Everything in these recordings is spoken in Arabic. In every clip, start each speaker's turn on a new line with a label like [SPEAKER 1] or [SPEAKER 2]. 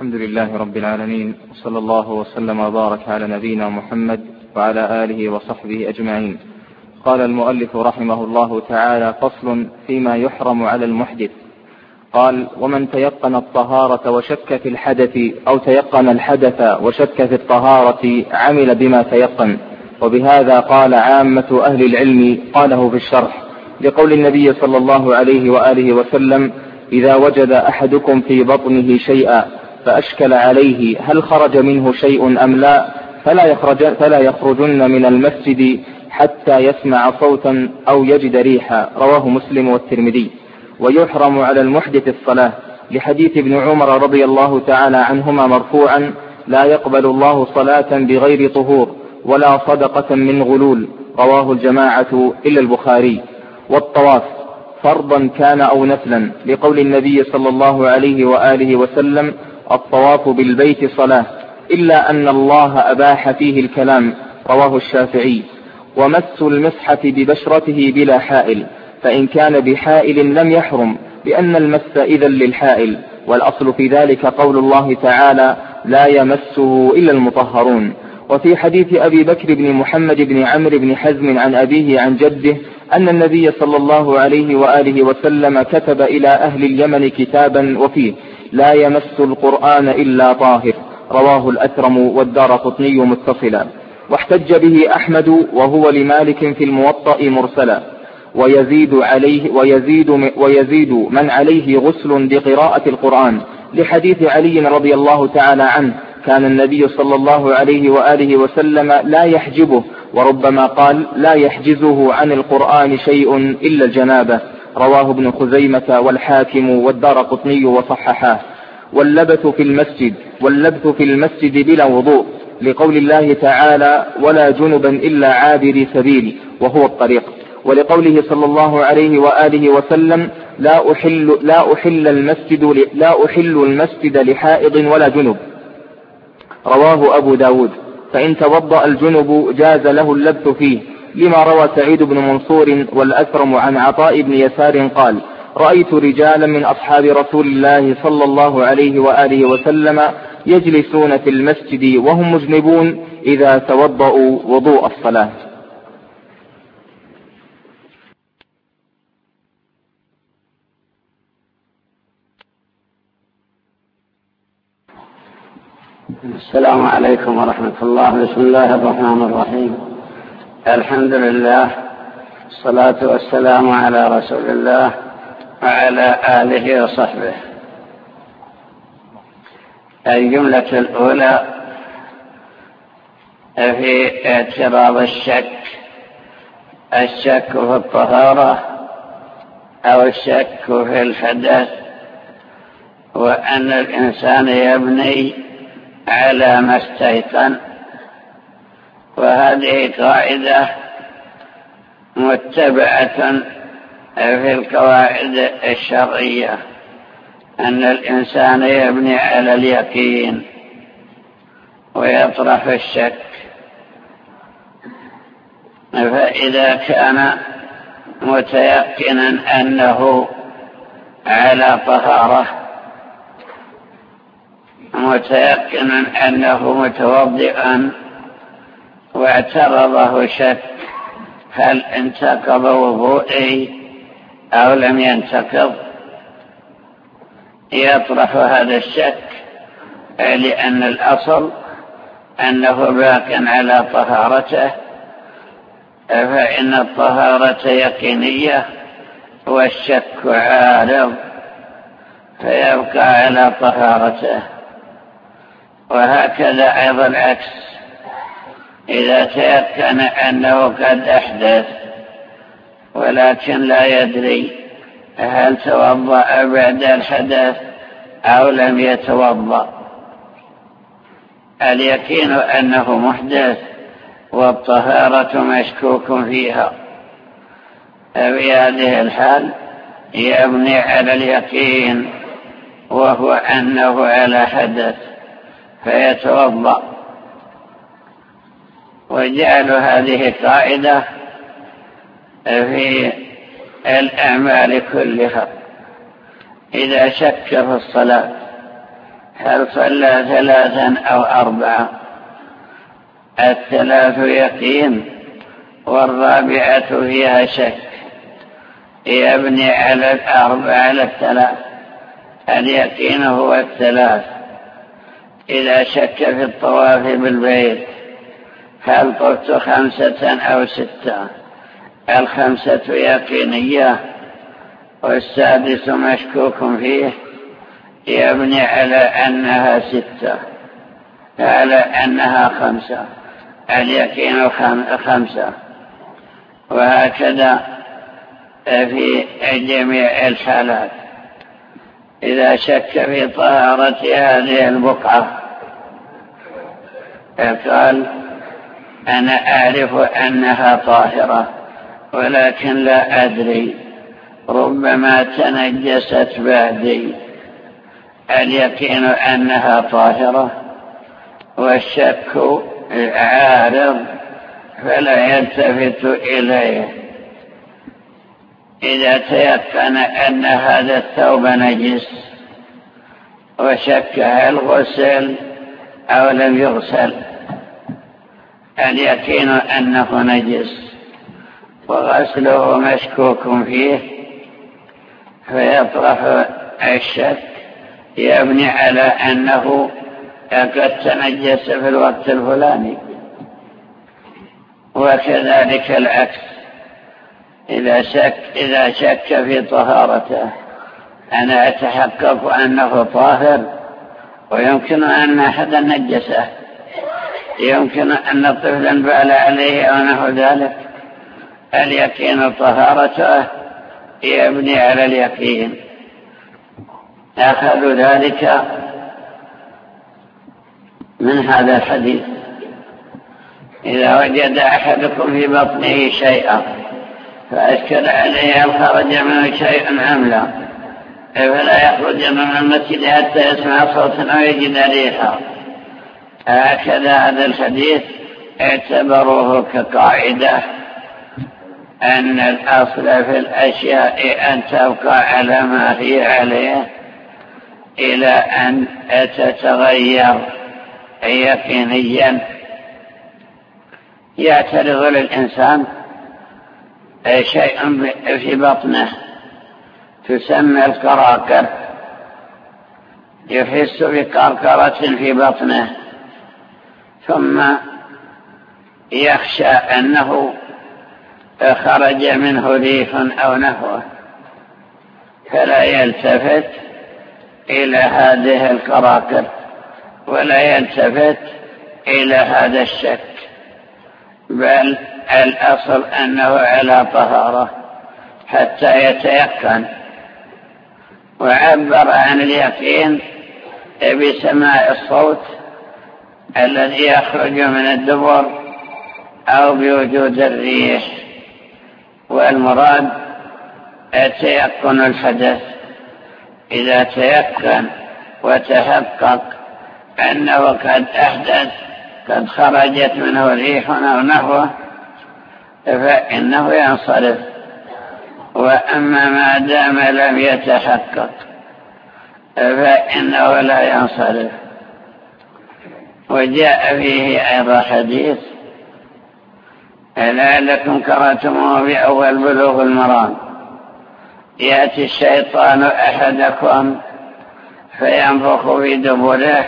[SPEAKER 1] الحمد لله رب العالمين، وصلى الله وسلم وبارك على نبينا محمد وعلى آله وصحبه أجمعين. قال المؤلف رحمه الله تعالى: فصل فيما يحرم على المحدث. قال: ومن تيقن الطهارة وشك في الحدث أو تيقن الحدث وشك في الطهارة عمل بما تيقن. وبهذا قال عامة أهل العلم، قاله في الشرح لقول النبي صلى الله عليه وآله وسلم: إذا وجد أحدكم في بطنه شيئا فأشكل عليه هل خرج منه شيء أم لا فلا يخرجن من المسجد حتى يسمع صوتا أو يجد ريحا. رواه مسلم والترمذي. ويحرم على المحدث الصلاة لحديث ابن عمر رضي الله تعالى عنهما مرفوعا: لا يقبل الله صلاة بغير طهور ولا صدقة من غلول. رواه الجماعة إلا البخاري. والطواف فرضا كان أو نفلا لقول النبي صلى الله عليه وآله وسلم: الطواف بالبيت صلاة، إلا أن الله أباح فيه الكلام. رواه الشافعي. ومس المصحف ببشرته بلا حائل، فإن كان بحائل لم يحرم، لأن المس إذن للحائل. والأصل في ذلك قول الله تعالى: لا يمسه إلا المطهرون. وفي حديث أبي بكر بن محمد بن عمرو بن حزم عن أبيه عن جده أن النبي صلى الله عليه وآله وسلم كتب إلى أهل اليمن كتابا وفيه: لا يمس القرآن إلا طاهر. رواه الأثرم والدارقطني متصلا. واحتج به أحمد وهو لمالك في الموطأ مرسلا. ويزيد من عليه غسل بقراءة القرآن لحديث علي رضي الله تعالى عنه: كان النبي صلى الله عليه وآله وسلم لا يحجبه، وربما قال: لا يحجزه عن القرآن شيء إلا الجنابة. رواه ابن خزيمة والحاكم والدارقطني وصححاه. واللبث في المسجد بلا وضوء لقول الله تعالى: ولا جنبا إلا عابر سبيل، وهو الطريق. ولقوله صلى الله عليه وآله وسلم: لا أحل المسجد لحائض ولا جنب. رواه أبو داود. فإن توضأ الجنب جاز له اللبث فيه، لما روى سعيد بن منصور والأثرم عن عطاء بن يسار قال: رأيت رجالا من أصحاب رسول الله صلى الله عليه وآله وسلم يجلسون في المسجد وهم مجنبون إذا توضأوا وضوء الصلاة.
[SPEAKER 2] السلام عليكم ورحمة الله. بسم الله الرحمن الرحيم. الحمد لله، الصلاة والسلام على رسول الله وعلى آله وصحبه. الجملة الأولى في اعتراض الشك في الطهارة أو الشك في الحدث، وأن الإنسان يبني على ما استيقن. وهذه قاعدة متبعة في القواعد الشرعية، أن الإنسان يبني على اليقين ويطرح الشك. فإذا كان متيقنا أنه على طهارة، متيقنا أنه متوضئا، واعترضه شك هل انتقض وضوئي أو لم ينتقض، يطرح هذا الشك، لأن الأصل أنه باق على طهارته، فإن الطهارة يقينية والشك عارض، فيبقى على طهارته. وهكذا أيضا العكس، إذا تيقن أنه قد أحدث ولكن لا يدري هل توضأ بعد الحدث أو لم يتوضأ، اليقين أنه محدث والطهارة مشكوك فيها، في هذه الحال يبني على اليقين وهو أنه على حدث فيتوضأ. وجعلوا هذه قاعدة في الأعمال كلها. إذا شك في الصلاة هل صلى 3 أو 4؟ 3 يقين، والرابعة فيها شك، يبني على 4 على 3. اليقين هو 3. إذا شك في الطواف بالبيت هل طفت 5 أو 6؟ 5 يقينية، والسادس مشكوك فيه، يبني على أنها 6، على أنها 5. اليقين 5. وهكذا في جميع الحالات. إذا شك في طهارة هذه البقعة قال أنا أعرف أنها طاهرة ولكن لا أدري، ربما تنجست بعدي. اليقين أنها طاهرة، والشك عارض فلا يلتفت إليه. إذا تيقن أن هذا الثوب نجس وشك هل غسل أو لم يغسل، اليقين أنه نجس وغسله مشكوك فيه، فيطرح الشك، يبني على أنه قد تنجس في الوقت الفلاني. وكذلك العكس، إذا شك في طهارته، أنا أتحقق أنه طاهر ويمكن أن أحدا نجسه، يمكن أن طفلا بال عليه أو نحو ذلك، اليقين طهارته يبني على اليقين. أخذوا ذلك من هذا الحديث: إذا وجد أحدكم في بطنه شيئا فأشكل عليه هل خرج منه شيء أم لا، فلا يخرج من المسجد حتى يسمع صوتا أو يجد ريحا. هكذا هذا الحديث اعتبروه كقاعدة أن الأصل في الأشياء أن تبقى على ما هي عليه إلى أن تتغير يقينيا. يعترض للإنسان شيء في بطنه تسمى القراقر، يحس بقرقرة في بطنه، ثم يخشى أنه خرج منه ريح أو نحوه، فلا يلتفت إلى هذه القراقر ولا يلتفت إلى هذا الشك، بل الأصل أنه على طهارة حتى يتيقن. وعبر عن اليقين بسماع الصوت الذي يخرج من الدبر أو بوجود الريح، والمراد تيقن الحدث. إذا تيقن وتحقق أنه قد أحدث، قد خرجت منه ريح أو نحوه، فإنه ينصرف. وأما ما دام لم يتحقق فإنه لا ينصرف. وجاء فيه أيضا حديث لعلكم قرأتموه بأول بلوغ المرام: يأتي الشيطان أحدكم فينفخ في دبره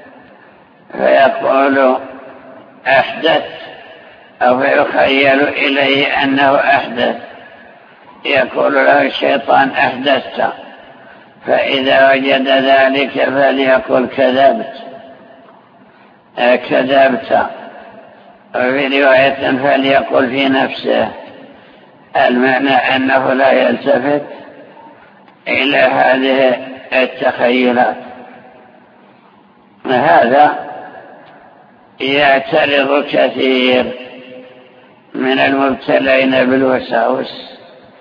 [SPEAKER 2] فيقول أحدث، أو فيخيل إليه أنه أحدث، يقول له الشيطان أحدثت، فإذا وجد ذلك فليقل كذبت. وفي رواية فليقل في نفسه، المعنى أنه لا يلتفت إلى هذه التخيلات. هذا يعترض كثير من المبتلين بالوساوس،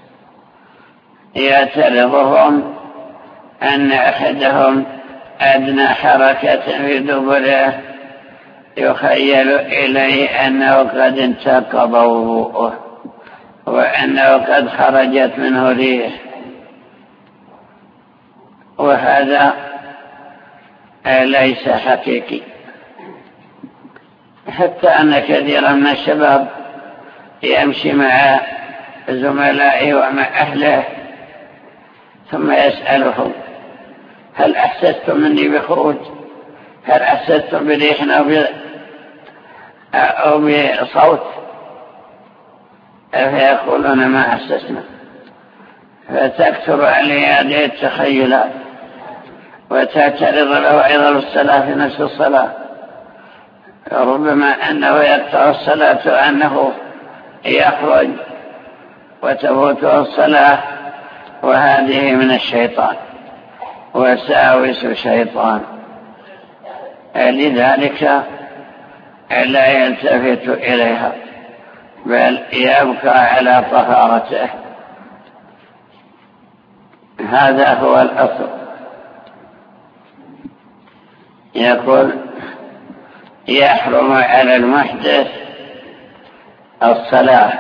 [SPEAKER 2] يعترضهم أن أحدهم أدنى حركة في دبره يخيل إليه أنه قد انتقض وضوءه وأنه قد خرجت منه ريح. وهذا ليس حقيقي، حتى أن كثيرا من الشباب يمشي مع زملائه ومع أهله ثم يسألهم: هل أحسستم مني بخروج؟ هل أحسستم بريح أو بصوت؟ فيقولون: ما أحسسنا. فتكثر عليه هذه التخيلات وتعترض له أيضا الصلاة في نفس الصلاة، ربما أنه يقطع الصلاة وأنه يخرج وتفوته الصلاة، وهذه من الشيطان وساوس الشيطان. لذلك لا يلتفت إليها بل يبقى على طهارته. هذا هو الأصل. يقول: يحرم على المحدث الصلاة،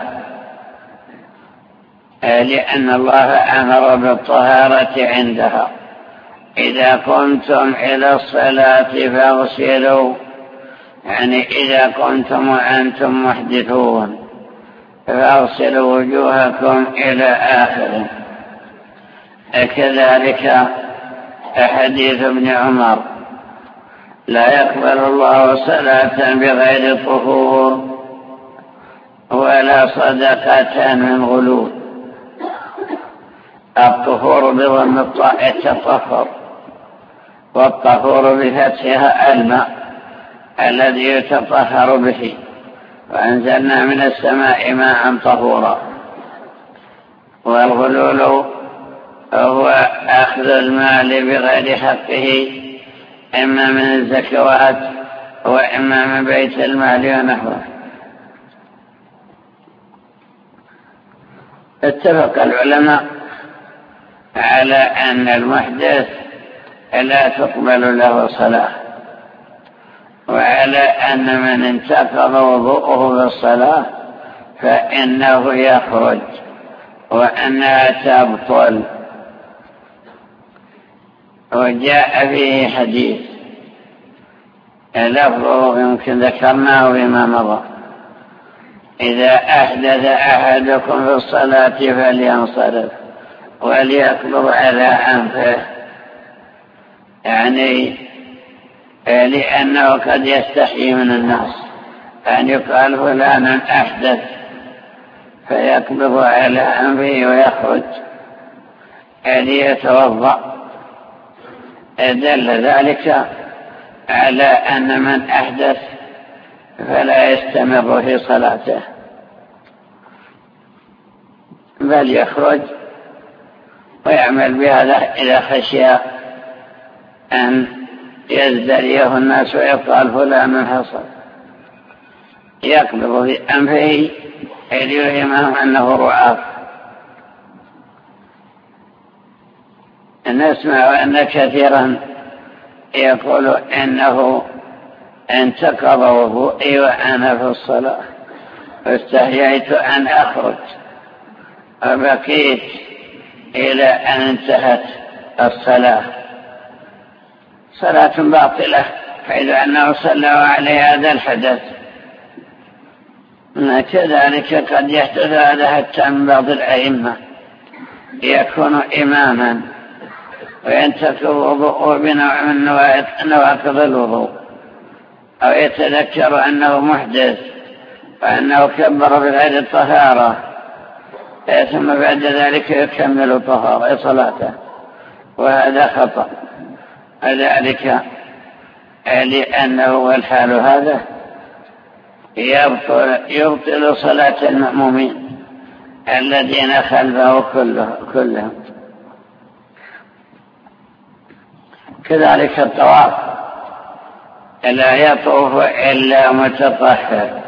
[SPEAKER 2] لأن الله أمر بالطهارة عندها. إذا قمتم إلى الصلاة فاغسلوا، يعني إذا قمتم وأنتم محدثون فاغسلوا وجوهكم إلى آخره. كذلك حديث ابن عمر: لا يقبل الله صلاة بغير طهور ولا صدقة من غلول. الطهور بضم الطاء التطهر، والطهور بفتحها الماء الذي يتطهر به، وأنزلنا من السماء ماء طهورا. والغلول هو أخذ المال بغير حقه، إما من الزكوات وإما من بيت المال ونحوه. اتفق العلماء على أن المحدث لا تقبل له صلاة، وعلى أن من انتقض وضوءه بالصلاة فإنه يخرج وأنها تبطل. وجاء فيه حديث لفظه يمكن ذكرناه بما مضى: إذا أحدث أحدكم في الصلاة فلينصرف وليقبض على أنفه، يعني لأنه قد يستحي من الناس أن يقال فلانا أحدث فيقبض على أنفه ويخرج ليتوضأ. دل ذلك على أن من أحدث فلا يستمر في صلاته بل يخرج ويعمل بهذا إذا خشي أن يزدريه الناس ويقال فلان حصل، يقبض في أنفه ليوهمهم أنه رعاف. نسمع أن كثيرا يقول إنه انتقض وضوئي وأنا في الصلاة واستحييت أن أخرج وبقيت إلى أن انتهت الصلاة. صلاة باطلة، حيث أنه صلى عليه هذا الحدث. كذلك قد يحدث هذا حتى من بعض الأئمة، يكون إماما وينتقض وضوءه بنوع من نواقض الوضوء، أو يتذكر أنه محدث وأنه كبر بغير الطهارة، ثم بعد ذلك يكمل صلاته، وهذا خطأ. ذلك لأنه والحال هذا يبطل صلاة المأمومين الذين خلفه كلهم. كذلك الطواف لا يطوف إلا متطهر،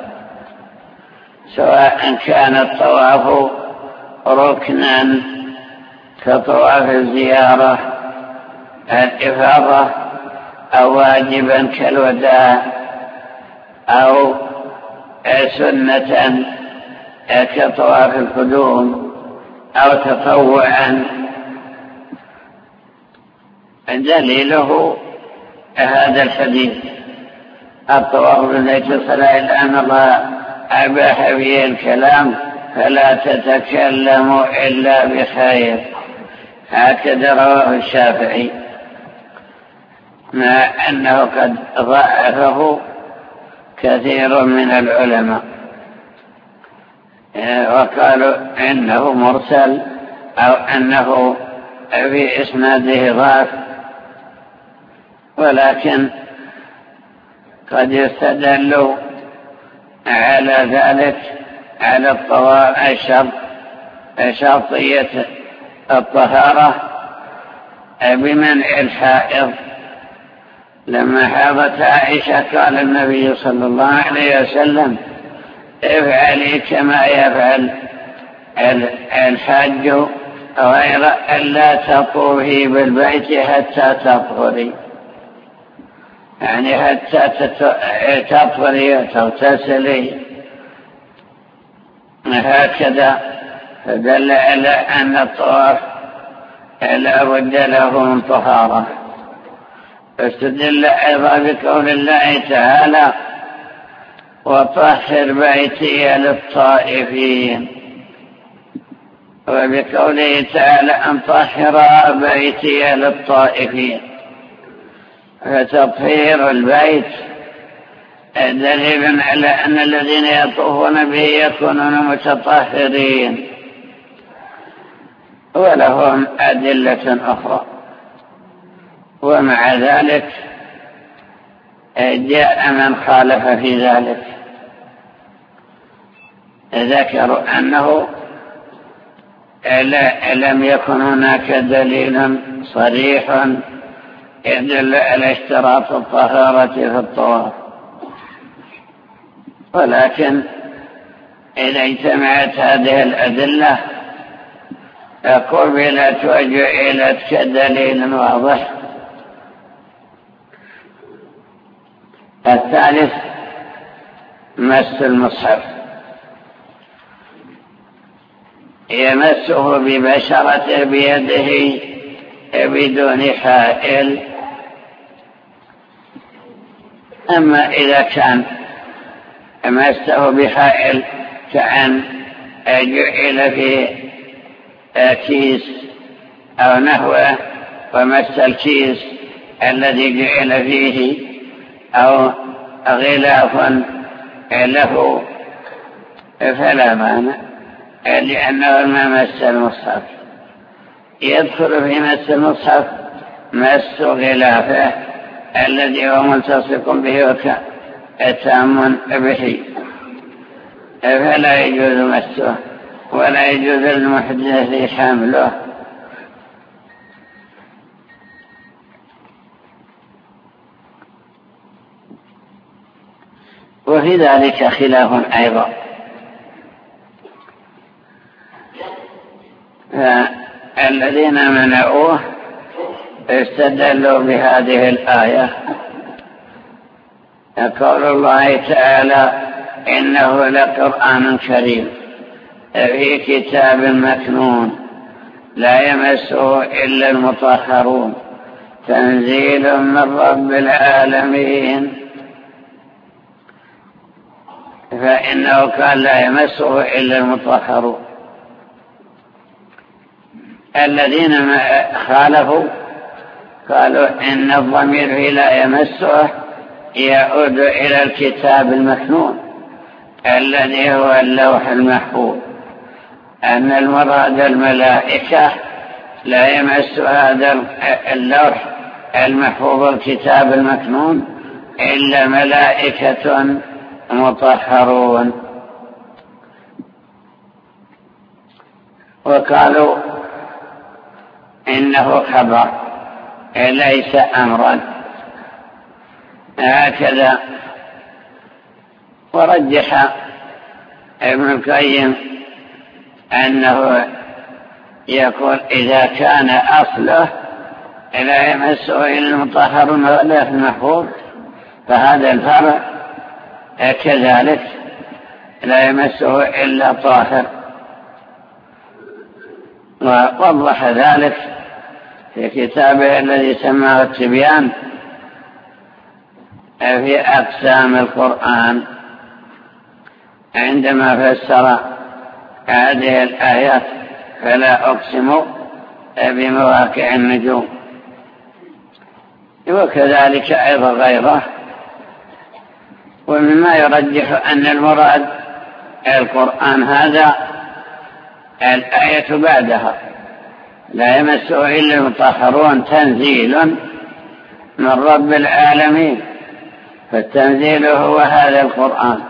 [SPEAKER 2] سواء كان الطواف ركنا كطواف الزيارة الإفاضة، أو واجبا كالوداع، أو سنة كطواف القدوم، أو تطوعا. دليله هذا الحديث الطواف بالبيت الصلاة إلا أن الله أباح به الكلام فلا تتكلموا إلا بخير، هكذا رواه الشافعي، مع أنه قد ضعفه كثير من العلماء وقالوا إنه مرسل أو أنه في إسناده ضعف، ولكن قد يستدل على ذلك على شرطية الطهارة بمنع الحائض. لما حاضت عائشة قال النبي صلى الله عليه وسلم افعلي كما يفعل الحاج غير ألا تطوفي بالبيت حتى تطهري، يعني حتى تطهري وتغتسلي، هكذا فدل على أن الطواف لا بد له من طهارة. استدل أيضا بقول الله تعالى وطهر بيتي للطائفين، وبقوله تعالى أن طهر بيتي للطائفين، فتطهير البيت دليل على أن الذين يطوفون به يكونون متطهرين، ولهم أدلة أخرى. ومع ذلك جاء من خالف في ذلك، ذكروا أنه لم يكن هناك دليل صريح يدل على اشتراط الطهارة في الطواف، ولكن إذا اجتمعت هذه الأدلة قبلت وجعلت كدليل واضح. الثالث مس المصحف، يمسه ببشرته بيده بدون حائل. أما إذا كان مسه بحائل كأن جعل في كيس أو نحوه ومس الكيس الذي جعل فيه أو غلاف له فلا مانع، لأنه ما مس المصحف. يدخل في مس المصحف مس غلافه الذي هو ملتصق به وتام به، فلا يجوز مسه ولا يجوز للمحدث حمله. وفي ذلك خلاف أيضا، فالذين منعوه استدلوا بهذه الآية، قول الله تعالى إنه لقرآن كريم في كتاب مكنون لا يمسه إلا المطهرون تنزيل من رب العالمين. فإنه قال لا يمسه إلا المطهرون. الذين خالفوا قالوا إن الضمير لا يمسه يعود إلى الكتاب المكنون الذي هو اللوح المحفوظ، أن المراد الملائكة لا يمس هذا اللوح المحفوظ الكتاب المكنون إلا ملائكة مطهرون. وقالوا إنه خبر ليس أمرا، هكذا. ورجح ابن القيم أنه يقول إذا كان أصله لا يمسه إلا المطهرون ولا المحفوظ، فهذا الفرع كذلك لا يمسه إلا طاهر. ووضح ذلك في كتابه الذي سماه التبيان في أقسام القرآن عندما فسر هذه الآيات فلا أقسم بمواقع النجوم، وكذلك أيضا غيره. ومما يرجح أن المراد القرآن هذا الآية بعدها لا يمسه إلا المطهرون، تنزيل من رب العالمين، فالتنزيل هو هذا القرآن،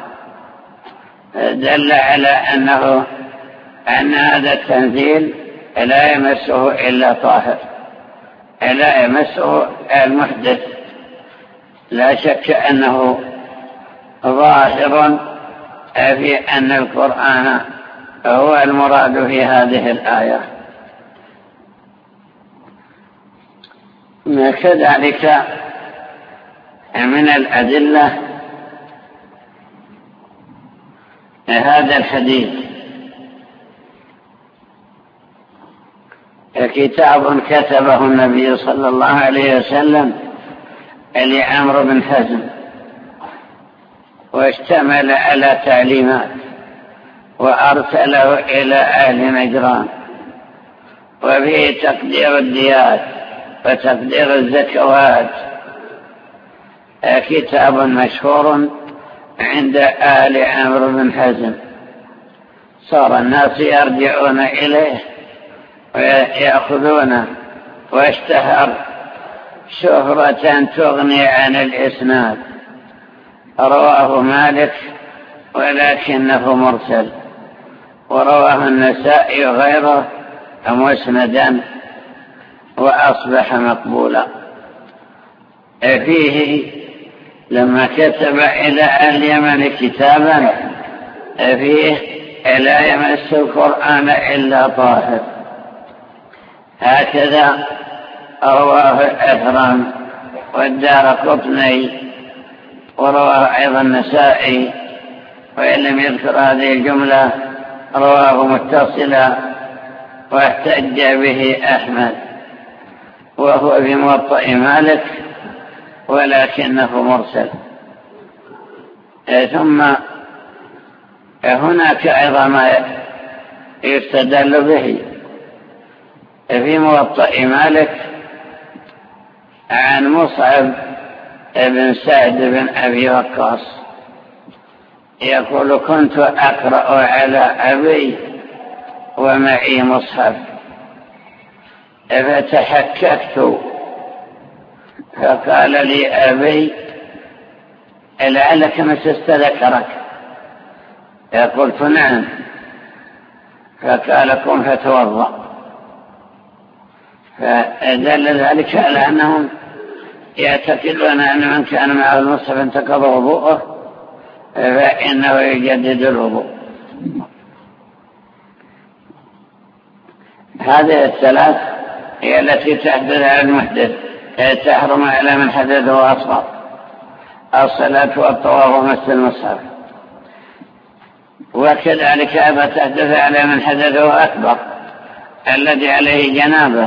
[SPEAKER 2] دل على أن هذا التنزيل لا يمسه إلا طاهر، لا يمسه المحدث. لا شك أنه ظاهر في أن القرآن هو المراد في هذه الآية. كذلك من الأدلة هذا الحديث: كتاب كتبه النبي صلى الله عليه وسلم لعمرو بن حزم، واشتمل على تعليمات، وأرسله إلى أهل نجران، وفيه تقدير الديات وتقدير الزكوات. كتاب مشهور عند أهل عمرو بن حزم، صار الناس يرجعون إليه ويأخذونه، واشتهر شهرة تغني عن الإسناد. رواه مالك ولكنه مرسل، ورواه النسائي وغيره مسندا، وأصبح مقبولا. فيه لما كتب إلى أهل اليمن كتابا فيه: لا يمس القرآن إلا طاهر. هكذا رواه الأثرم والدارقطني، ورواه أيضا النسائي، وإن لم يذكر هذه الجملة رواه متصلا، واحتج به أحمد، وهو في موطأ مالك ولكنه مرسل. ثم هناك أيضا ما يستدل به في موطأ مالك عن مصعب بن سعد بن أبي وقاص يقول: كنت أقرأ على أبي ومعي مصحف، فتحككت، فقال لي أبي: لعلك مسست ذكرك. قلت: نعم. فقال: قم فتوضأ. فدل ذلك على أنهم يعتقدون أن من كان معه المصحف انتقض وضوءه فإنه يجدد الوضوء. هذه الثلاث هي التي تحدث على المحدث، تحرم على من حدثه أصغر: الصلاة والطواف ومس المصحف. وكذلك أيضا تحدث على من حدثه أكبر الذي عليه جنابه،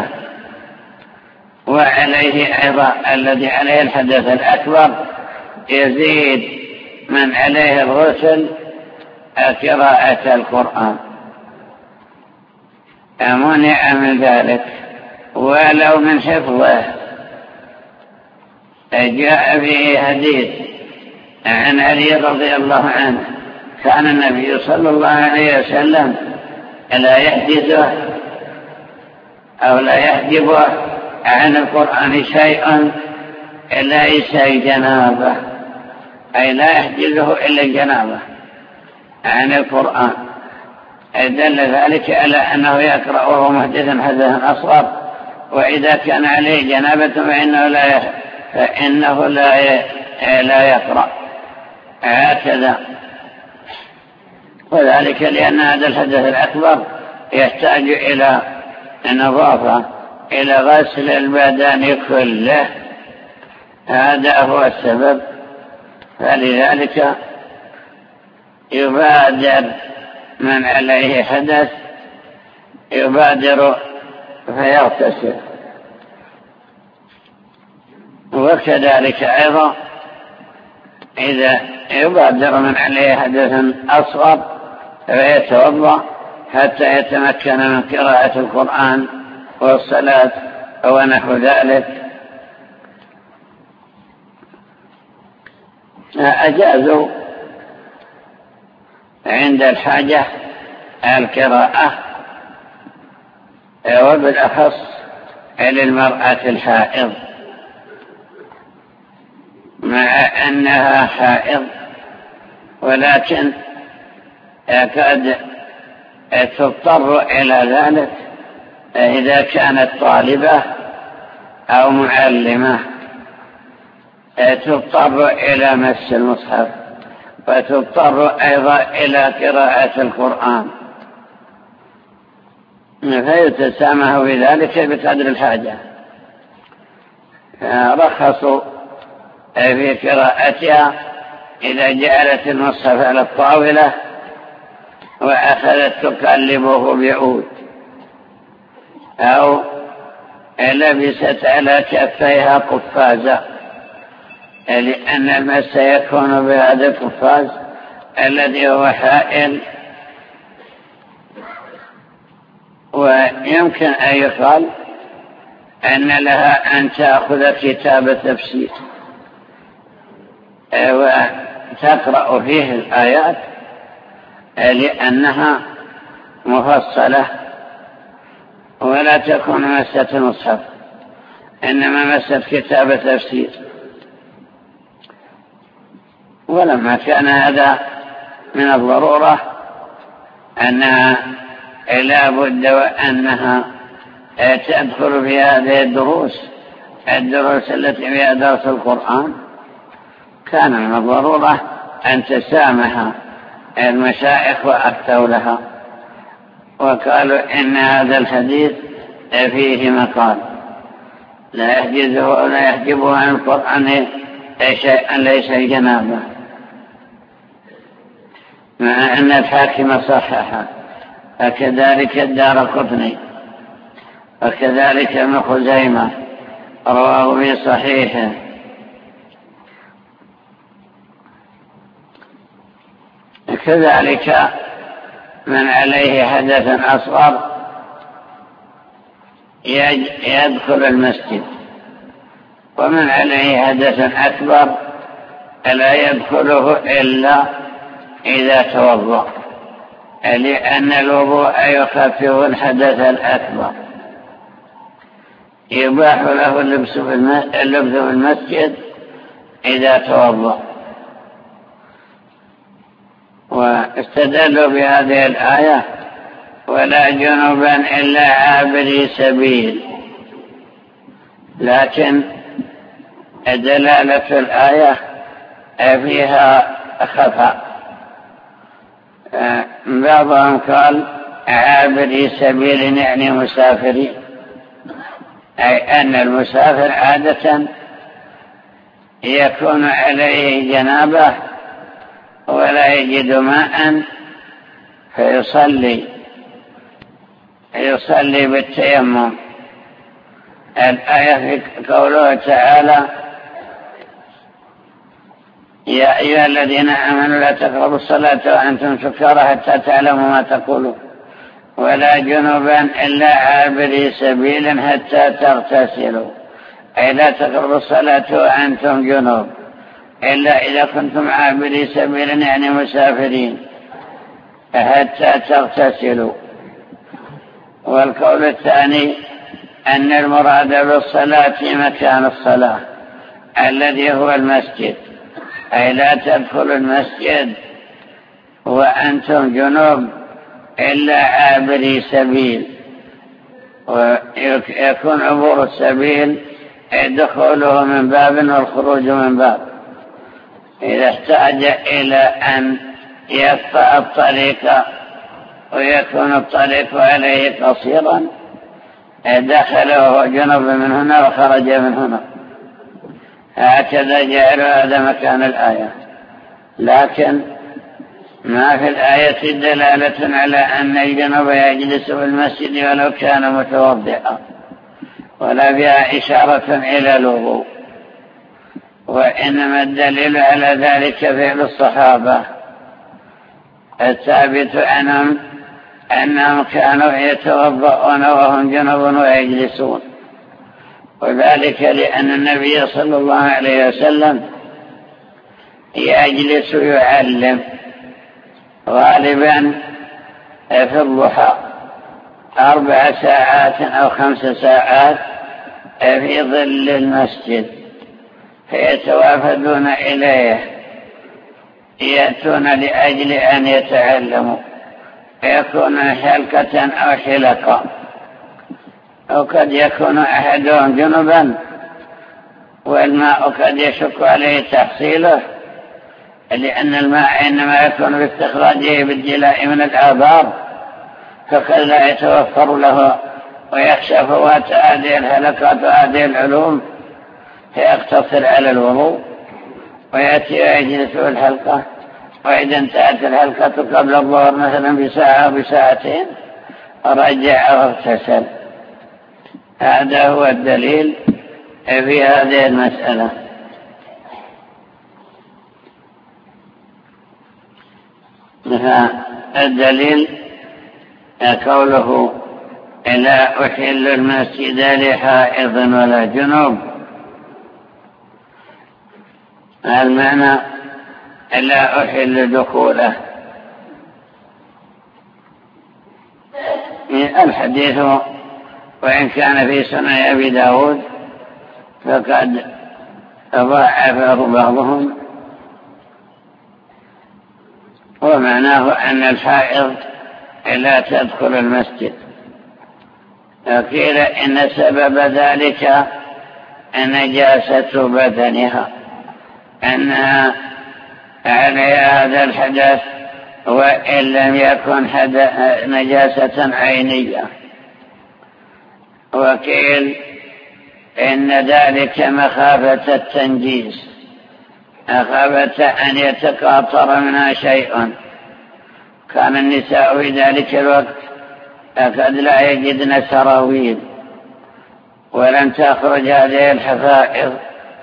[SPEAKER 2] وعليه أيضا الذي عليه الحدث الأكبر يزيد من عليه الغسل قراءة القرآن، منع من ذلك ولو من حفظه. جاء به حديث عن علي رضي الله عنه: كان النبي صلى الله عليه وسلم لا يحدثه أو لا يحجبه عن القرآن شيء ليس جنابه، أي لا يحجزه إلا الجنابة عن القرآن. دل ذلك على أنه يقرأ وهو محدث حدثا أصغر، وإذا كان عليه جنابة فإنه لا يقرأ. هكذا، وذلك لأن هذا الحدث الأكبر يحتاج إلى نظافة، إلى غسل البدن كله. هذا هو السبب. فلذلك يبادر من عليه حدث يبادر فيغتسل. وكذلك أيضا إذا يبادر من عليه حدث أصغر فيتوضأ حتى يتمكن من قراءة القرآن والصلاة ونحو ذلك. أجازوا عند الحاجة القراءة، وبالأخص للمرأة الحائض، مع أنها حائض ولكن قد تضطر إلى ذلك إذا كانت طالبة أو معلمة، تضطر إلى مس المصحف وتضطر أيضا إلى قراءة القرآن، فيتسامح بذلك بقدر الحاجة. رخصوا في قراءتها إذا جعلت المصحف على الطاولة وأخذت تقلبه بعود، أو لبست على كفيها قفازة، لأن المس يكون بهذا القفاز الذي هو حائل. ويمكن أن يقال أن لها أن تأخذ كتاب التفسير وتقرأ فيه الآيات لأنها مفصلة، ولا تكون مسة المصحف، إنما مسة كتاب التفسير. ولما كان هذا من الضرورة أنها لا بد وأنها تدخل في هذه الدروس التي فيها درس القرآن، كان من الضرورة أن تسامح المشايخ وأفتوا لها، وقالوا إن هذا الحديث فيه مقال لا يحجزه ولا يحجبه عن القرآن شيئا ليس الجنابة، مع أن الحاكم صححه، وكذلك الدارقطني، وكذلك ابن خزيمة رواه في صحيحه. كذلك من عليه حدث أصغر يدخل المسجد، ومن عليه حدث أكبر لا يدخله إلا إذا توضأ، لأن الوضوء يخفف الحدث الأكبر. يباح له اللبس في المسجد إذا توضأ. واستدلوا بهذه الآية ولا جنبا إلا عابري سبيل، لكن دلالة الآية فيها خفاء. بعضهم قال عابري سبيل يعني مسافرين، أي أن المسافر عادة يكون عليه جنابه ولا يجد ماء فيصلي بالتيمم. الآية في قوله تعالى يا أيها الذين آمنوا لا تقربوا الصلاة وأنتم سكارى حتى تعلموا ما تقولون ولا جنبا إلا عابري سبيل حتى تغتسلوا، أي لا تقربوا الصلاة وأنتم جنوب إلا إذا كنتم عابري سبيل يعني مسافرين حتى تغتسلوا. والقول الثاني أن المراد بالصلاة في مكان الصلاة الذي هو المسجد، أي لا تدخل المسجد وأنتم جنوب إلا عابري سبيل، ويكون عبور السبيل دخوله من باب والخروج من باب. إذا احتاج إلى أن يقطع الطريق ويكون الطريق عليه قصيرا دخله جنوب من هنا وخرج من هنا، هكذا جعل هذا مكان الآية. لكن ما في الآية دلالة على أن الجنوب يجلس في المسجد ولو كان متوضئا، ولا فيها إشارة إلى الوضوء، وإنما الدليل على ذلك فعل الصحابة الثابت عنهم أنهم كانوا يتوضؤون وهم جنب ويجلسون، وذلك لأن النبي صلى الله عليه وسلم يجلس يعلم غالبا في الضحى 4 ساعات أو 5 ساعات في ظل المسجد، فيتوافدون إليه يأتون لأجل أن يتعلموا، يكون حلقة أو حلقة، أو قد يكون أحدهم جنبا والماء قد يشك عليه تحصيله، لأن الماء إنما يكون باستخراجه بالجلاء من الآبار، فقد لا يتوفر له ويخشى فوات هذه الحلقات وهذه العلوم، فيقتصر على الوضوء ويأتي ويجلس في الحلقة، وإذا انتهت الحلقة قبل الظهر مثلا بساعة أو بساعتين رجع واغتسل. هذا هو الدليل في هذه المسألة. الدليل قوله لا أحل المسجد لحائض ولا جنوب، المعنى لا أحل دخوله. الحديث وإن كان في سنن أبي داود فقد ضاعفه بعضهم، ومعناه أن الحائض لا تدخل المسجد. وقيل إن سبب ذلك نجاسة بدنها، أنها عليها هذا الحدث وإن لم يكن نجاسة عينية. وقيل إن ذلك مخافة التنجيس، مخافة أن يتقاطر منها شيء. كان النساء في ذلك الوقت قد لا يجدن سراويل ولم تخرج هذه الحفائض،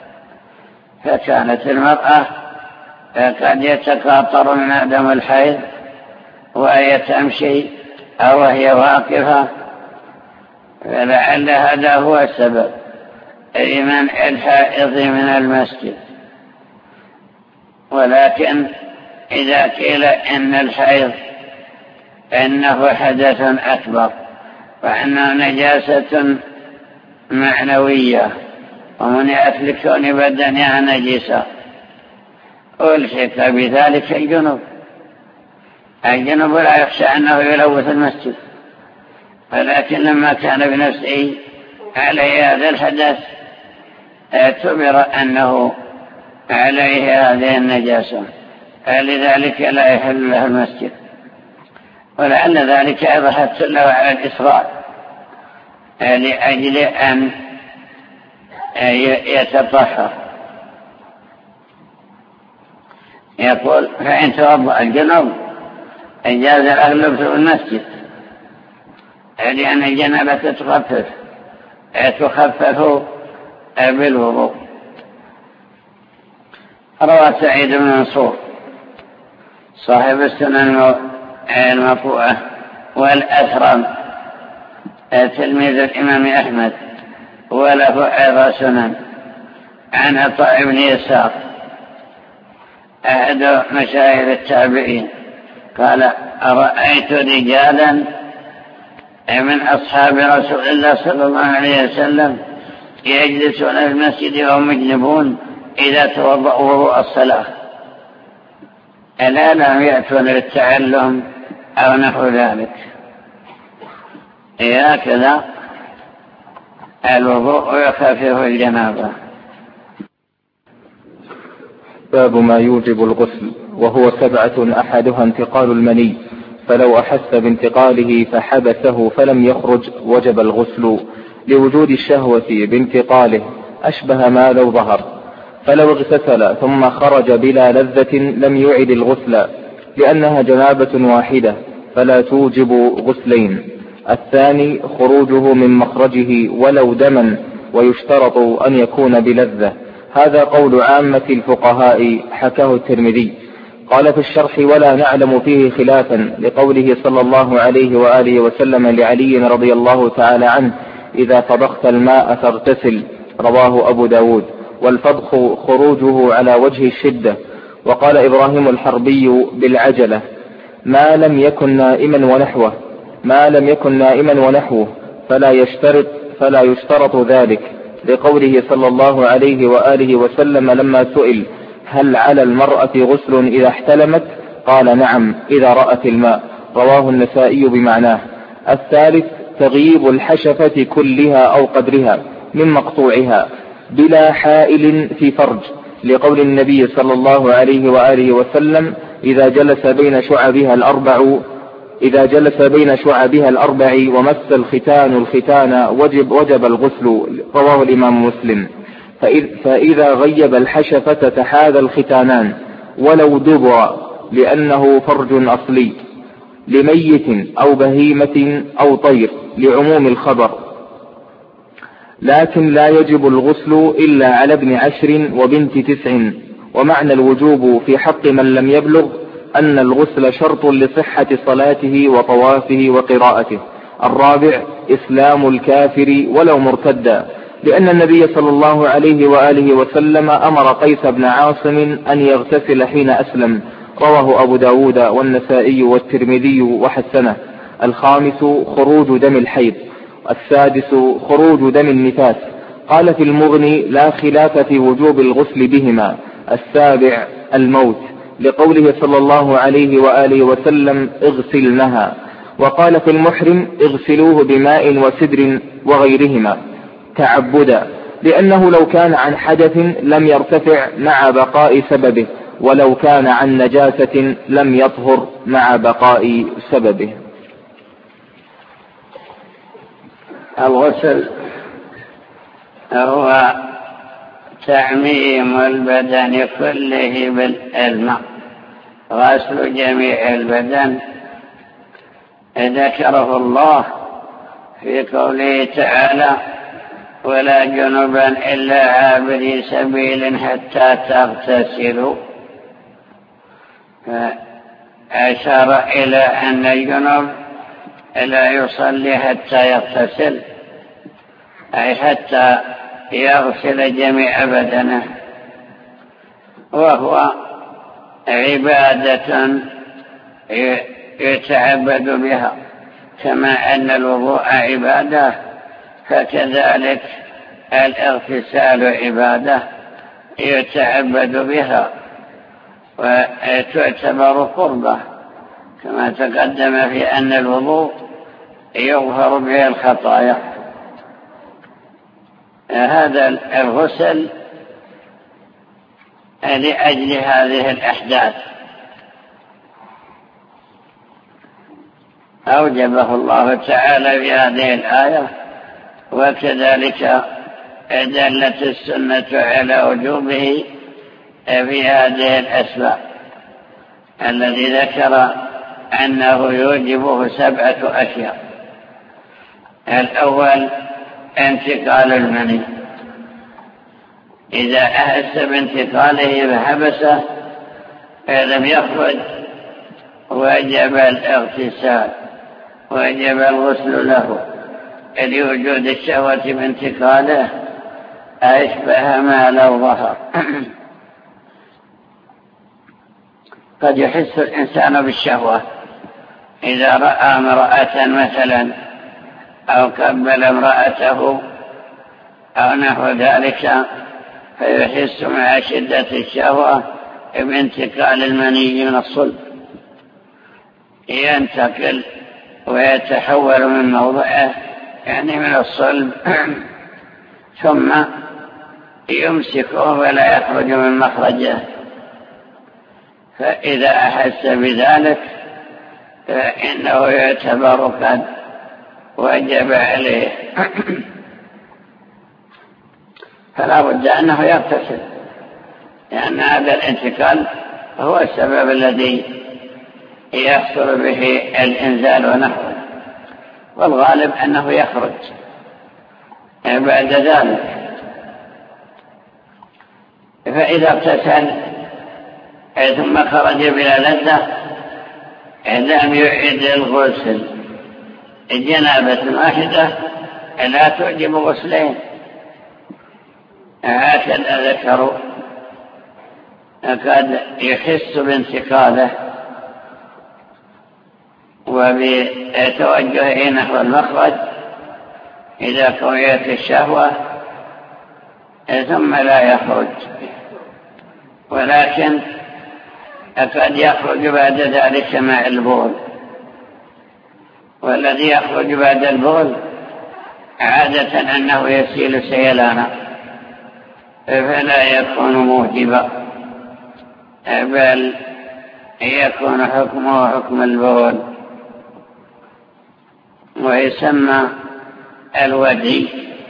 [SPEAKER 2] فكانت المرأة قد يتقاطر منها دم الحيض وهي تمشي أو وهي واقفة، فلعل هذا هو السبب لمنع الحائض من المسجد. ولكن إذا قيل إن الحيض إنه حدث أكبر وأنه نجاسة معنوية ومنعت لكون بدنها نجسة، ألحق بذلك الجنوب. الجنوب لا يخشى أنه يلوث المسجد، ولكن لما كان بنفسه عليه هذا الحدث اعتبر أنه عليه هذه النجاسة، لذلك لا يحل له المسجد. ولعل ذلك أيضا حث له على الإسراء لأجل أن يتطهر. يقول فإن توضأ الجنوب جاز الأغلب في المسجد، لأن الجنابة تخفف بالوضوء. روى سعيد بن منصور صاحب السنن المرفوعة والأثرم تلميذ الإمام أحمد، وله أيضا سنن، عن عطاء بن يسار أحد مشايخ التابعين قال رأيت رجالا من أصحاب رسول الله صلى الله عليه وسلم يجلسون في المسجد وهم مجنبون إذا توضأوا وضوء الصلاة، ألا لم يأتون للتعلم أو نحو ذلك. هكذا الوضوء يخفف الجنابة.
[SPEAKER 1] باب ما يوجب الغسل، وهو 7 أحدها انتقال المني، فلو أحس بانتقاله فحبسه فلم يخرج وجب الغسل لوجود الشهوة بانتقاله، أشبه ما لو ظهر. فلو اغتسل ثم خرج بلا لذة لم يعد الغسل، لأنها جنابة واحدة فلا توجب غسلين. الثاني خروجه من مخرجه ولو دما، ويشترط أن يكون بلذة، هذا قول عامة الفقهاء، حكاه الترمذي. قال في الشرح: ولا نعلم فيه خلافا، لقوله صلى الله عليه وآله وسلم لعلي رضي الله تعالى عنه: إذا فضخت الماء فاغتسل. رواه أبو داود. والفضخ خروجه على وجه الشدة. وقال إبراهيم الحربي بالعجلة: ما لم يكن نائما ونحوه فلا يشترط ذلك، لقوله صلى الله عليه وآله وسلم لما سئل: هل على المرأة غسل إذا احتلمت؟ قال: نعم، إذا رأت الماء. رواه النسائي بمعناه. الثالث: تغييب الحشفة كلها أو قدرها من مقطوعها بلا حائل في فرج، لقول النبي صلى الله عليه وآله وسلم: إذا جلس بين شعبها الأربع ومس الختان وجب الغسل. رواه الإمام مسلم. فإذا غيب الحشفة تحاذى الختانان ولو دبر، لأنه فرج أصلي لميت أو بهيمة أو طير، لعموم الخبر. لكن لا يجب الغسل إلا على ابن 10 وبنت 9. ومعنى الوجوب في حق من لم يبلغ أن الغسل شرط لصحة صلاته وطوافه وقراءته. الرابع: إسلام الكافر ولو مرتدا، لأن النبي صلى الله عليه وآله وسلم أمر قيس بن عاصم أن يغتسل حين أسلم. رواه أبو داود والنسائي والترمذي وحسنه. الخامس: خروج دم الحيض. السادس: خروج دم النفاس. قال في المغني: لا خلاف في وجوب الغسل بهما. السابع: الموت، لقوله صلى الله عليه وآله وسلم: اغسلنها. وقال في المحرم: اغسلوه بماء وسدر وغيرهما، تعبدا، لأنه لو كان عن حدث لم يرتفع مع بقاء سببه، ولو كان عن نجاسة لم يطهر مع بقاء سببه.
[SPEAKER 2] الغسل هو تعميم البدن كله بالماء، غسل جميع البدن. ذكره الله في قوله تعالى: ولا جنبا إلا عابري سبيل حتى تغتسلوا. فأشار إلى أن الجنب لا يصلي حتى يغتسل، أي حتى يغسل جميع بدنه، وهو عبادة يتعبد بها، كما أن الوضوء عبادة فكذلك الاغتسال عبادة يتعبد بها وتعتبر قربة، كما تقدم في أن الوضوء يغفر به الخطايا. هذا الغسل لأجل هذه الأحداث أوجبه الله تعالى في هذه الآية، وكذلك دلت السنة على وجوبه في هذه الأسباب الذي ذكر أنه يوجبه 7 أشياء. الأول: انتقال المني، إذا أحس بانتقاله فحبسه لم يخرج وجب الاغتسال، وجب الغسل له، لوجود الشهوة بانتقاله أشبه ما لو ظهر. قد يحس الإنسان بالشهوة إذا رأى امرأة مثلا أو قبل امرأته أو نحو ذلك، فيحس مع شدة الشهوة بانتقال المني من الصلب، ينتقل ويتحول من موضعه، يعني من الصلب، ثم يمسكه ولا يخرج من مخرجه. فإذا أحس بذلك فإنه يعتبر قد وجب عليه، فلا بد أنه يغتسل، لأن هذا الانتقال هو السبب الذي يحصل به الإنزال ونحوه، والغالب أنه يخرج بعد ذلك. فإذا اغتسل ثم خرج بلا لذة لم يعد الغسل. جنابة واحدة لا تعجب غسلين. هكذا ذكروا قد يحس بانتقاله وبتوجهه نحو المخرج إذا قويت الشهوة ثم لا يخرج، ولكن قد يخرج بعد ذلك مع البول، والذي يخرج بعد البول عادة أنه يسيل سيلانا فلا يكون موجبا، بل يكون حكمه حكم البول، ويسمى الودي.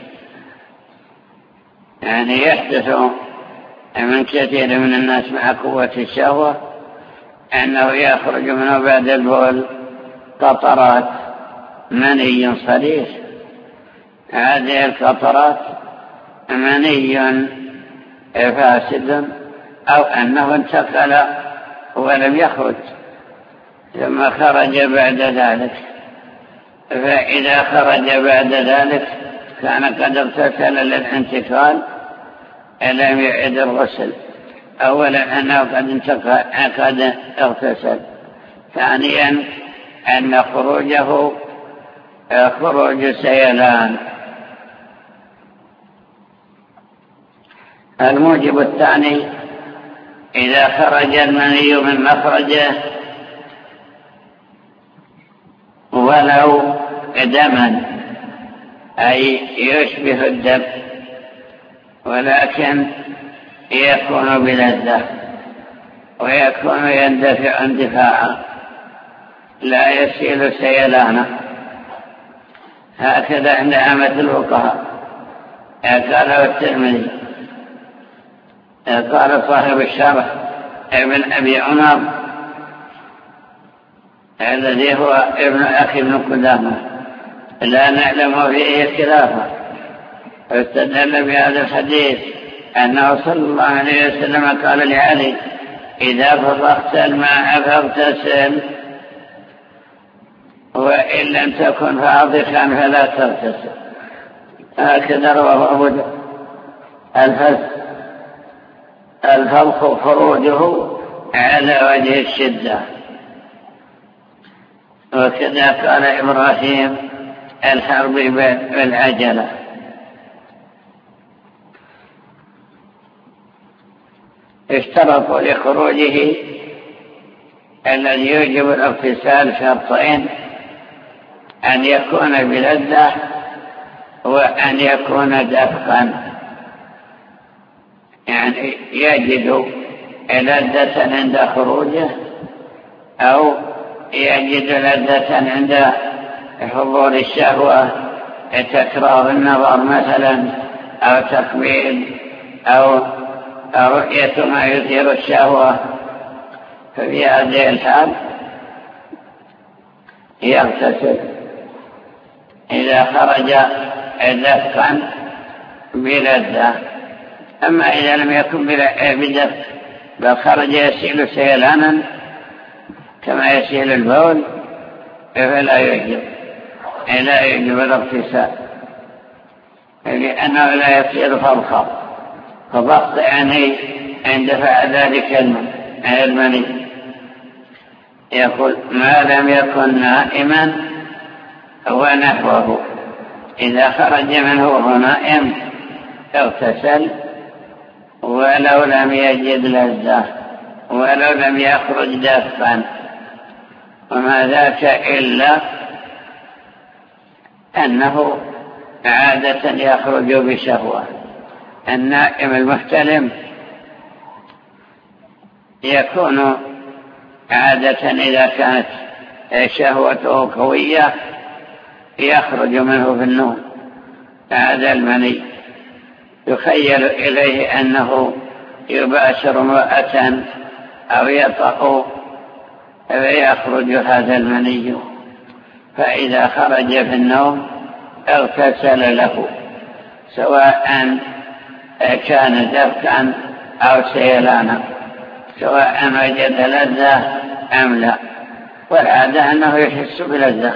[SPEAKER 2] يعني يحدث من كثير من الناس مع قوة الشهوة أنه يخرج منه بعد البول قطرات مني صريح. هذه القطرات مني فاسد، أو أنه انتقل ولم يخرج ثم خرج بعد ذلك. فإذا خرج بعد ذلك كان قد اغتسل للانتقال لم يعد الغسل. أولا أنه قد اغتسل، ثانيا أن خروجه خروج سيلان. الموجب الثاني إذا خرج المني من مخرجه ولو دما، أي يشبه الدم ولكن يكون بلذة ويكون يندفع اندفاعا لا يسيل سيلانا. هكذا عند عامة الفقهاء. قاله الترمذي، قال صاحب الشرح ابن أبي عمر الذي هو ابن أخي ابن قدامة لا نعلم فيه خلافا، فاستدل بهذا الحديث أنه صلى الله عليه وسلم قال لعلي: إذا فرغت الماء فاغتسل، وإن لم تكن فاضحا فلا تغتسل. هكذا رواه أبو داود. الفرق خروجه على وجه الشدة. وكذا قال إبراهيم: الحرب بالعجلة. اشترطوا لخروجه الذي يوجب الاغتسال شرطين: أن يكون بلذة وأن يكون دفقا، يعني يجد لذة عند خروجه أو يجد لذة عند حضور الشهوة، تكرار النظر مثلا أو تقبيل أو رؤية ما يثير الشهوة. ففي هذه الحال يغتسل إذا خرج دفقا بلذة. أما إذا لم يكن بدفق بل خرج يسيل سيلانا كما يسيل البول فلا يجب الاغتسال، لأنه لا يصير فرخا فضغط يعني اندفع ذلك المني. يقول: ما لم يكن نائما ونحوه، إذا خرج منه وهو نائم اغتسل ولو لم يجد لذة ولو لم يخرج دفقا. وما ذاك إلا أنه عادة يخرج بشهوة. النائم المحتلم يكون عادة إذا كانت شهوته قوية يخرج منه في النوم هذا المني، يخيل إليه أنه يباشر امرأة أو يطأ فيخرج هذا المني، فإذا خرج في النوم اغتسل له، سواء كان دفقا أو سيلانا، سواء وجد لذة أم لا، والعادة أنه يحس بلذة.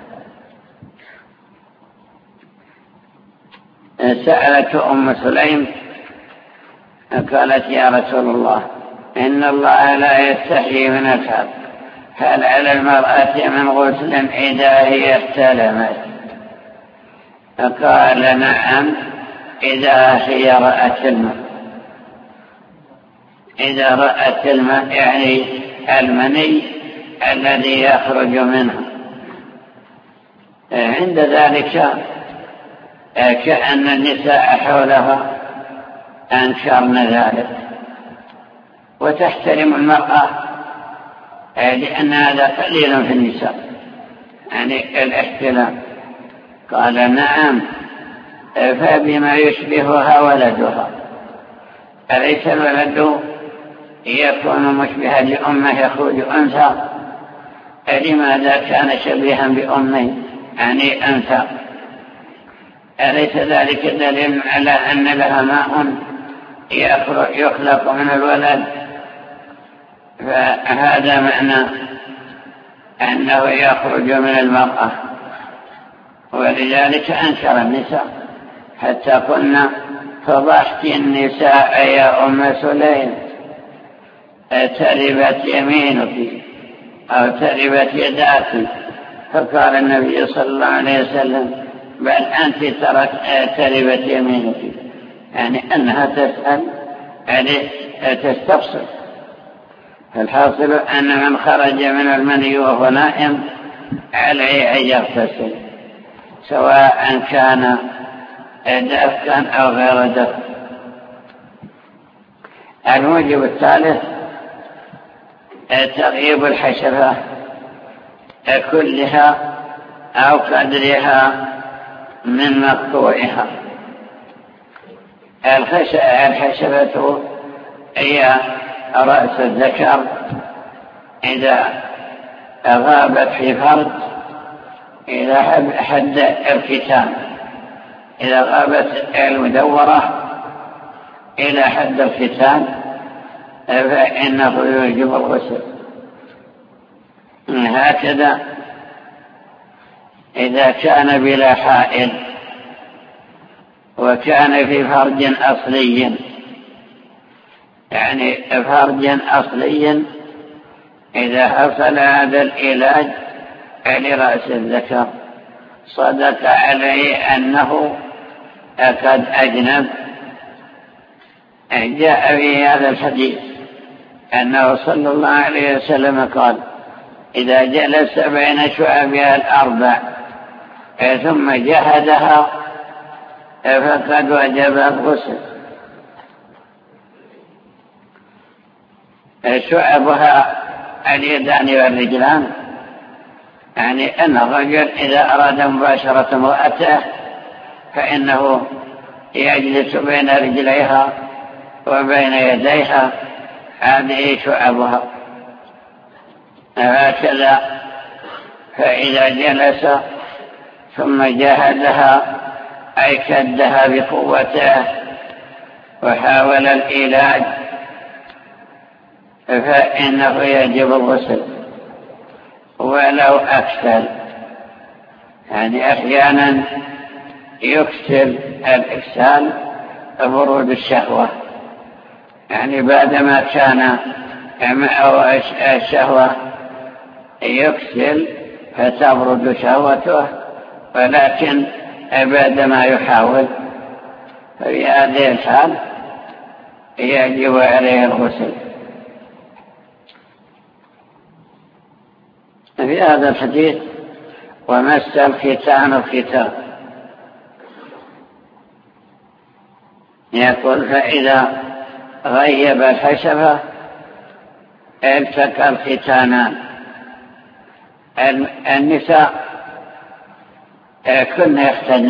[SPEAKER 2] سألت أم سليم قالت: يا رسول الله، إن الله لا يستحيي من الحق، هل على المرأة من غسل إذا هي احتلمت؟ قال: نعم، إذا هي رأت الماء. إذا رأت الماء يعني المني الذي يخرج منها. عند ذلك كأن النساء حولها أنكرن ذلك وتحترم المرأة، لأن هذا قليل في النساء، يعني الاحتلام. قال: نعم، فبما يشبهها ولدها، أليس الولد يكون مشبها لأمه يخرج أنثى؟ لماذا كان شبيها بأمه يعني أنثى؟ أليس ذلك دليل على أن لها ماء يخلق من الولد؟ فهذا معنى أنه يخرج من المرأة، ولذلك أنكر النساء حتى قلنا: فضحت النساء يا أم سليم، تربت يمينك أو تربت يداك. فقال النبي صلى الله عليه وسلم: بل أنت تربت يمينك، يعني أنها تسأل، يعني تستفسر. فالحاصل أن من خرج من المني وهو نائم عليه أن يغتسل، سواء كان دفقا أو غير دفق. الموجب الثالث تغييب الحشفة كلها أو قدرها من مقطوعها. الحشفة هي رأس الذكر إذا غابت في فرد إلى حد الختان، إذا غابت المدورة إلى حد الختان فإنه يوجب الغسل. هكذا إذا كان بلا حائل وكان في فرج أصلي، يعني فرج أصلي، إذا حصل هذا العلاج لرأس الذكر صدق عليه أنه قد أجنب. جاء في هذا الحديث أنه صلى الله عليه وسلم قال: إذا جلس بين شعبها الأربع ثم جهدها فقد وجب الغسل. شعبها اليدان والرجلان، يعني أن الرجل إذا أراد مباشرة امرأته فإنه يجلس بين رجليها وبين يديها، هذه شعبها. هكذا فإذا جلس ثم جاهدها أي كدها بقوته وحاول العلاج فإنه يجب الغسل ولو أكسل. يعني أحيانا يكسل الإكسال برود الشهوة، يعني بعدما كان معه الشهوة يكسل فتبرد شهوته، ولكن بعدما يحاول في هذه الحال يجب عليه الغسل. في هذا الحديث: ومس الختان الختان، يقول: فإذا غيب الحشفة التقى الختانان. النساء كن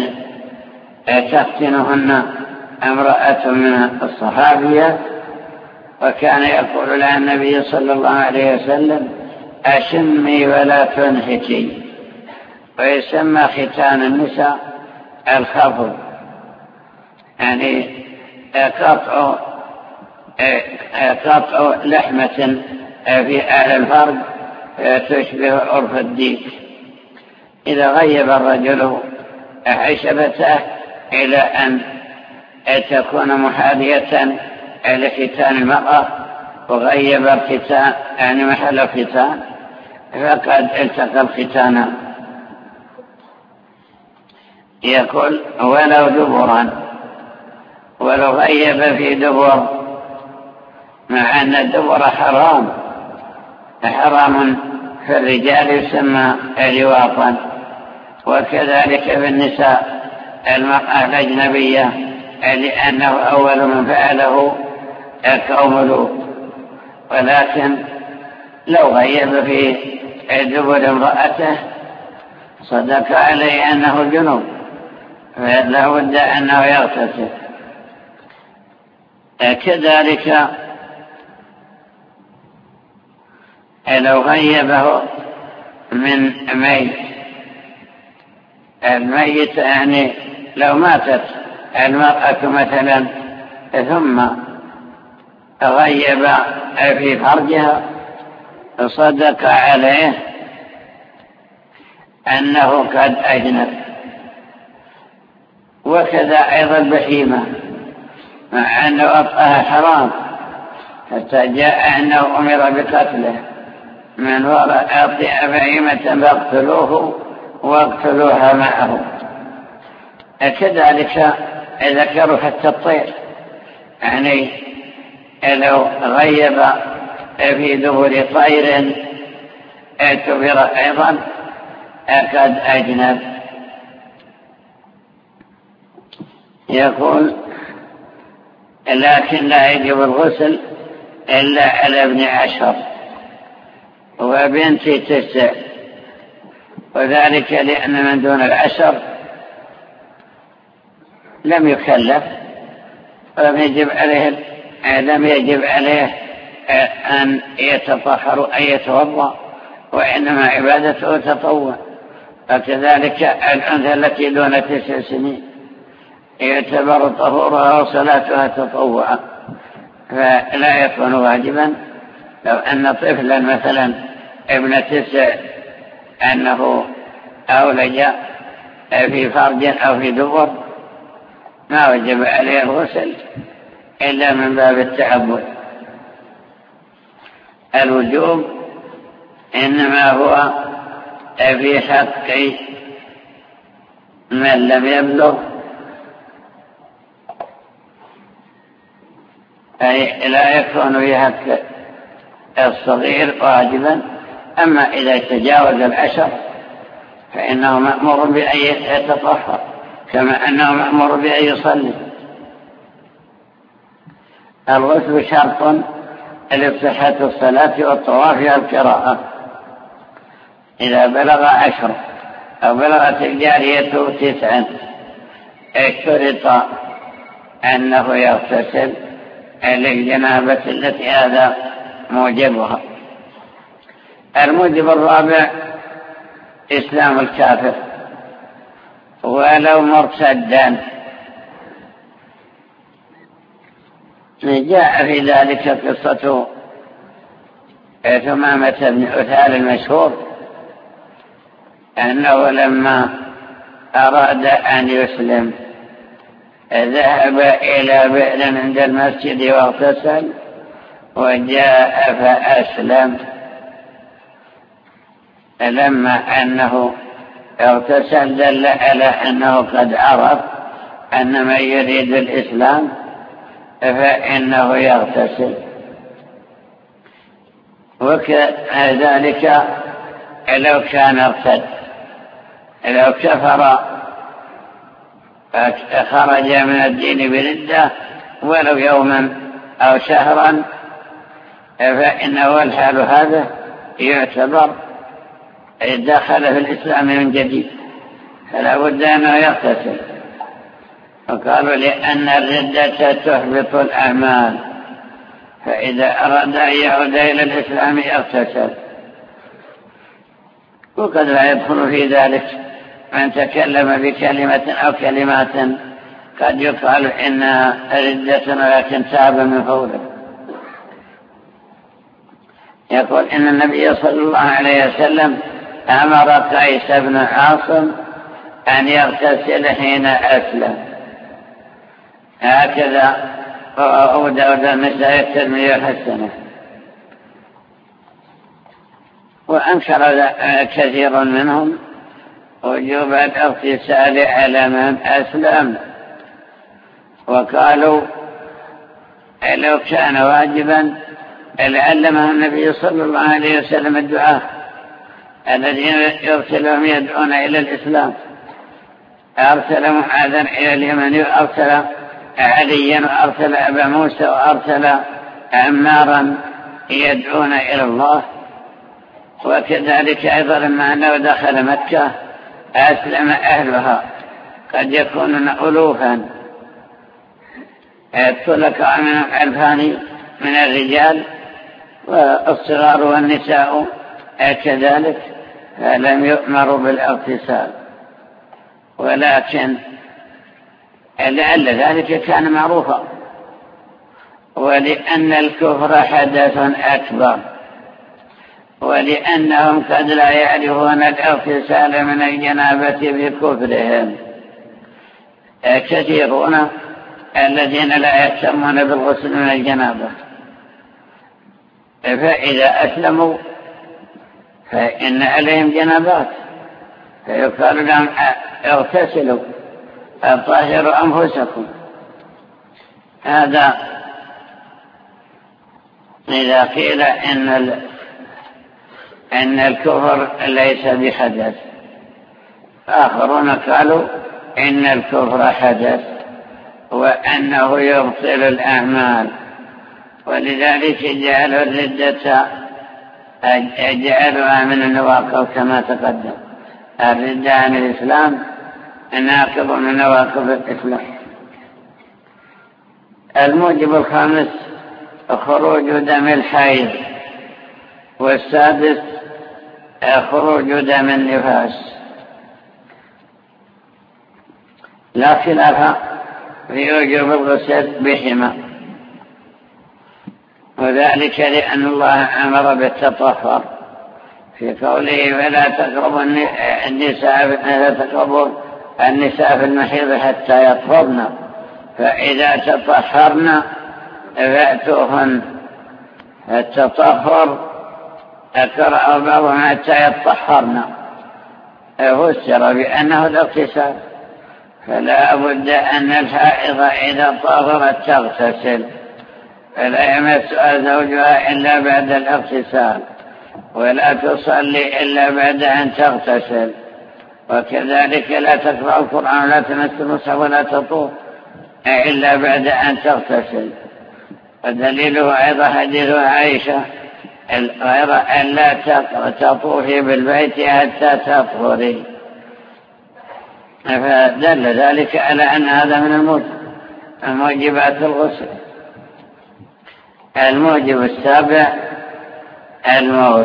[SPEAKER 2] تختنهن امرأة من الصحابية، وكان يقول لها النبي صلى الله عليه وسلم: أشمي ولا تنهكي. ويسمى ختان النساء الخفض، يعني قطع قطع لحمة في أعلى الفرد تشبه عرف الديك. إذا غيب الرجل حشبته إلى أن تكون محاذية لختان المرأة وغيب الختان يعني محل الختان فقد التقى الختان. يقول ولو دبرا، ولو غيب في دبر، مع أن الدبر حرام في الرجال يسمى لواطا، وكذلك في النساء المرأة الأجنبية لأنه أول من فعله قوم لوط. ولكن لو غيب في دبر امرأته صدق عليه أنه جنوب فلا بد أنه يغتسل. كذلك لو غيبه من ميت، الميت يعني لو ماتت المرأة مثلا ثم غيب في فرجها صدق عليه أنه قد أجنب. وكذا أيضا البهيمة مع أن وطئها حرام حتى جاء أنه أمر بقتله من وراء أطئ بهيمة فاقتلوه واقتلوها معه. كذلك ذكروا حتى الطير، يعني لو غيب في دبر طير اعتبر أيضا قد أجنب. يقول لكن لا يجب الغسل إلا على ابن 10 وبنت 9، وذلك لأن من دون 10 لم يكلف ولم يجب عليه أن يتطهر أن يتوضأ، وإنما عبادته تطوع. وكذلك الأنثى التي دون 9 سنين يعتبر طهورها وصلاتها تطوعا، فلا يكون واجبا. لو أن طفلا مثلا ابن 9 أنه أولج في فرج أو في دبر ما وجب عليه الغسل إلا من باب التعبد. الوجوب إنما هو في حق من لم يبلغ، أي لا يكون في حق الصغير واجبا. أما إذا تجاوز 10 فإنه مأمور بأن يتطهر كما أنه مأمور بأن يصلي. الغسل شرط لصحة الصلاة والطواف والقراءة. إذا بلغ 10 أو بلغت الجارية 9 اشترط أنه يغتسل للجنابة التي هذا موجبها. الموجب الرابع إسلام الكافر ولو مرتدا. جاء في ذلك قصة ثمامة بن أثال المشهور أنه لما أراد أن يسلم ذهب إلى بئر عند المسجد واغتسل وجاء فأسلم. لما أنه اغتسل دل على أنه قد عرف أن من يريد الإسلام فإنه يغتسل. وكذلك لو كان ارتد، لو كفر خرج من الدين بردة ولو يوما أو شهرا فإنه الحال هذا يعتبر دخل في الإسلام من جديد، فلا بد أنه يغتسل. وقالوا لأن الردة تحبط الأعمال، فإذا أراد أن يعود إلى الإسلام يغتسل. وقد لا يدخل في ذلك من تكلم بكلمة أو كلمات قد يقال إنها ردة ولكن تاب من فوره، يقول إن النبي صلى الله عليه وسلم أمر قيس بن عاصم أن يغتسل حين أسلم. هكذا أبو داود النسائي الترمذي وحسنه. وأنكر كثير منهم وجوب الاغتسال على من أسلم، وقالوا لو كان واجبا لعلمه النبي صلى الله عليه وسلم الدعاء الذين يرسلهم يدعون إلى الإسلام. أرسل معاذا إلى اليمن، وأرسل عليا، وأرسل أبا موسى، وأرسل عمارا يدعون إلى الله. وكذلك أيضا لما أنه دخل مكة أسلم أهلها، قد يكونون ألوفا، يدخلك منهم ألفان من الرجال والصغار والنساء كذلك، فلم يؤمروا بالاغتسال، ولكن لعل ذلك كان معروفا، ولأن الكفر حدث أكبر، ولأنهم قد لا يعرفون الاغتسال من الجنابة بكفرهم. كثيرون الذين لا يهتمون بالغسل من الجنابة، فإذا أسلموا فإن عليهم جنابات، فيقال لهم اغتسلوا طهروا أنفسكم. هذا إذا قيل إن الكفر ليس بحدث. آخرون قالوا إن الكفر حدث وأنه يبطل الأعمال، ولذلك جعلوا الردة جعلوها من النواقض كما تقدم. الردة عن الإسلام ناقض من نواقض الإسلام. الموجب الخامس خروج دم الحيض، والسادس خروج دم النفاس. لا خلاف في وجوب الغسل بهما، وذلك لأن الله أمر بالتطهر في قوله فلا تقربوا النساء في المحيض حتى يطهرن، فإذا تطهرن فأتوهن. التطهر أقرأ بعضهم حتى يطهرن، فسر بأنه الاغتسال، فلا بد أن الحائض إذا طهرت تغتسل، فلا يمسها زوجها إلا بعد الاغتسال، ولا تصلي إلا بعد أن تغتسل، وكذلك لا تقرأ القرآن ولا تمس المصحف ولا تطوف إلا بعد أن تغتسل. ودليله أيضا حديث عائشة غير أن لا تطوفي بالبيت حتى تطهري، فدل ذلك على أن هذا من موجبات الغسل. الموجب السابع الموت،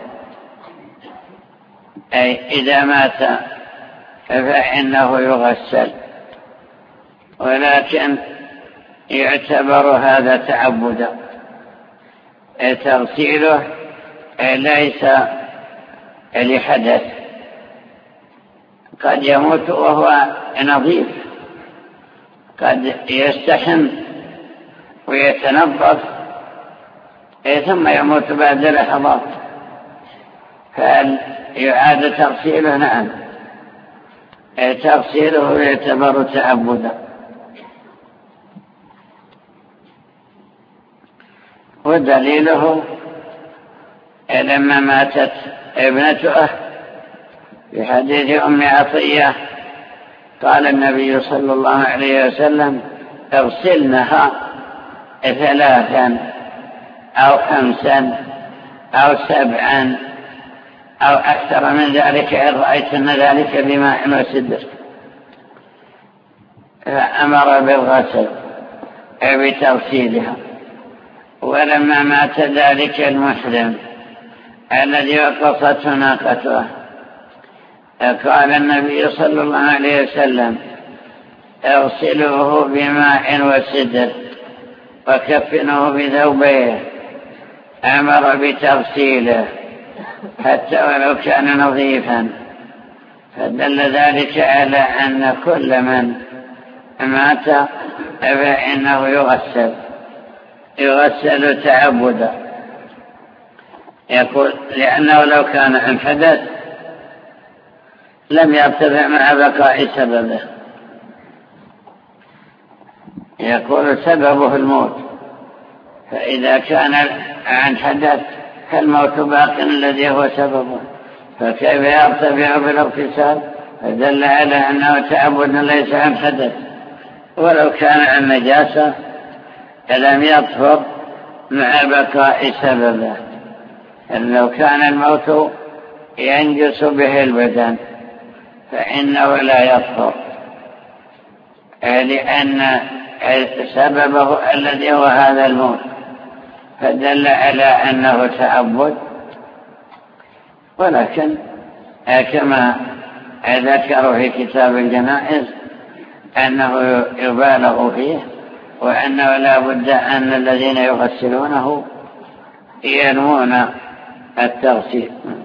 [SPEAKER 2] أي إذا مات فإنه يغسل، ولكن يعتبر هذا تعبدا. تغسيله ليس لحدث، قد يموت وهو نظيف، قد يستحم ويتنظف ثم يموت بعد لحظات، فهل يعاد تغسيله؟ نعم، تغسيله يعتبر تعبدا. ودليله لما ماتت ابنته في حديث أم عطية قال النبي صلى الله عليه وسلم اغسلنها 3 أو 5 أو 7 أو أكثر من ذلك إن رأيتن ذلك بماء وسدر. فأمر بالغسل بتغسيلها. ولما مات ذلك المحرم الذي وقصته ناقته قال النبي صلى الله عليه وسلم اغسلوه بماء وسدر وكفنوه بثوبيه أمر بتغسيله حتى ولو كان نظيفا، فدل ذلك على أن كل من مات فإنه يغسل تعبدا. يقول لأنه لو كان عن حدث لم يرتفع مع بقاء سببه. يقول سببه الموت، فإذا كان عن حدث فالموت باق الذي هو سببه، فكيف يرتفع بالاغتسال؟ فدل على أنه تعبد ليس عن حدث. ولو كان عن نجاسة لم يطهر مع بقاء سببه. لو كان الموت ينجس به البدن فإنه لا يطهر، لأن سببه الذي هو هذا الموت، فدل على أنه تعبد. ولكن كما ذكروا في كتاب الجنائز أنه يبالغ فيه، وأنه لا بد أن الذين يغسلونه ينوون التغسيل.